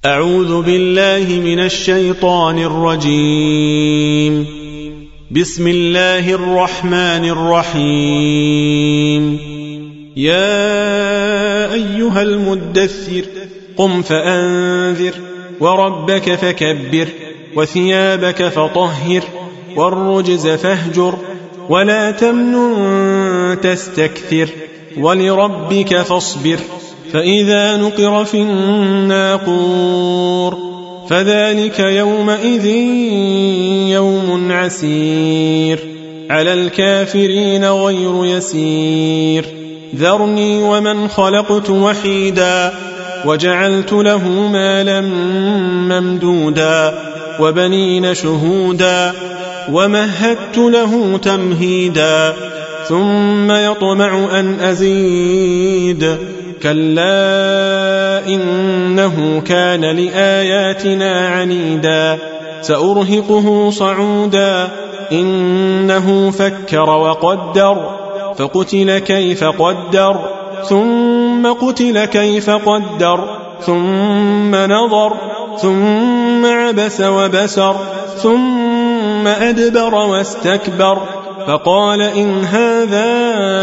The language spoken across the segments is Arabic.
أعوذ بالله من الشيطان الرجيم. بسم الله الرحمن الرحيم. يا أيها المدثر قم فأنذر وربك فكبر وثيابك فطهر والرجز فاهجر ولا تمنن تستكثر ولربك فاصبر فإذا نقر في الناقور فذلك يومئذ يوم عسير على الكافرين غير يسير. ذرني ومن خلقت وحيدا وجعلت له مالا ممدودا وبنين شهودا ومهدت له تمهيدا ثم يطمع أن أزيد كلا إنه كان لآياتنا عنيدا سأرهقه صعودا إنه فكر وقدر فقتل كيف قدر ثم قتل كيف قدر ثم نظر ثم عبس وبسر ثم أدبر واستكبر فقال إن هذا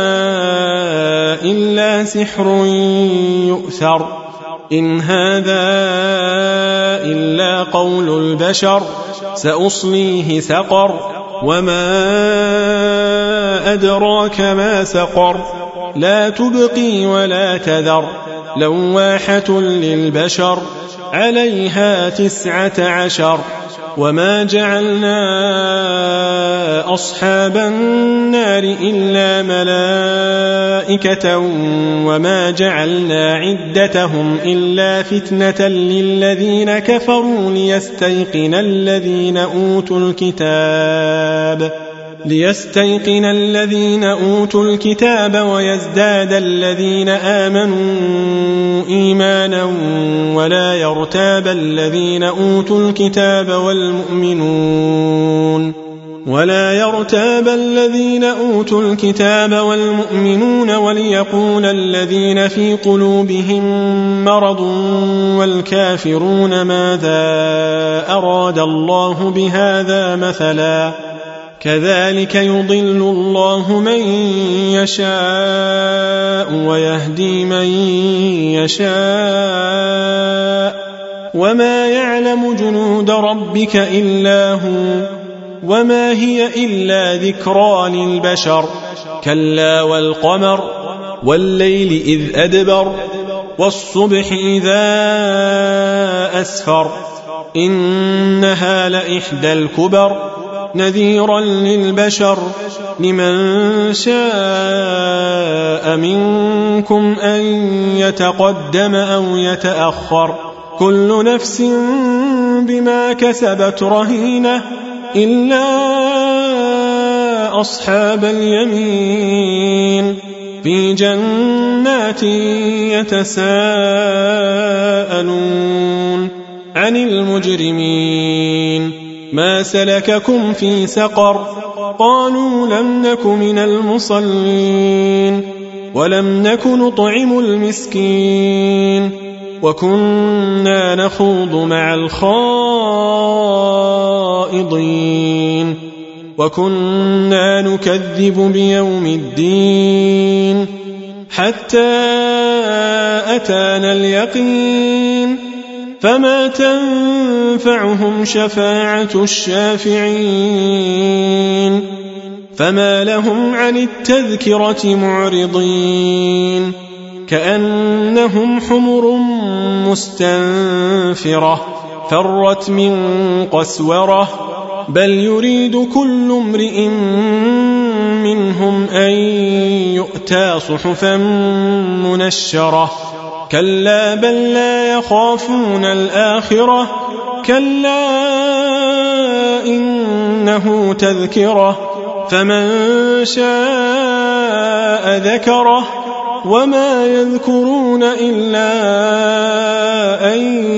إلا سحر يؤثر إن هذا إلا قول البشر سأصليه سقر وما أدراك ما سقر لا تبقي ولا تذر لواحة للبشر عليها 19 وما جعلنا أصحاب النار إلا ملائكة وما جعلنا عدتهم إلا فتنة للذين كفروا ليستيقن الذين أوتوا الكتاب ويزداد الذين آمنوا إيمانا ولا يرتاب الذين أوتوا الكتاب والمؤمنون وليقول الذين في قلوبهم مرض والكافرون ماذا أراد الله بهذا مثلا كذلك يضل الله من يشاء ويهدي من يشاء وما يعلم جنود ربك إلا هو وما هي إلا ذكرى للبشر كلا والقمر والليل إذ أدبر والصبح إذا أسفر إنها لإحدى الكبر نذيرا للبشر لمن شاء منكم أن يتقدم أو يتأخر كل نفس بما كسبت رهينة إلا أصحاب اليمين في جنات يتساءلون عن المجرمين ما سلككم في سقر قالوا لم نك من المصلين ولم نك نطعم المسكين وكنا نخوض مع الخائضين وكنا نكذب بيوم الدين حتى أتانا اليقين فما تنفعهم شفاعة الشافعين فما لهم عن التذكرة معرضين كأنهم حمر مستنفرة فرت من قسورة بل يريد كل امرئ منهم أن يؤتى صحفا منشرة كلا بل لا يخافون الآخرة كلا إنه تذكرة فمن شاء ذكره وما يذكرون إلا أن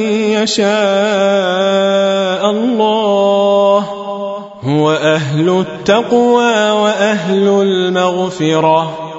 يشاء الله هو أهل التقوى وأهل المغفرة.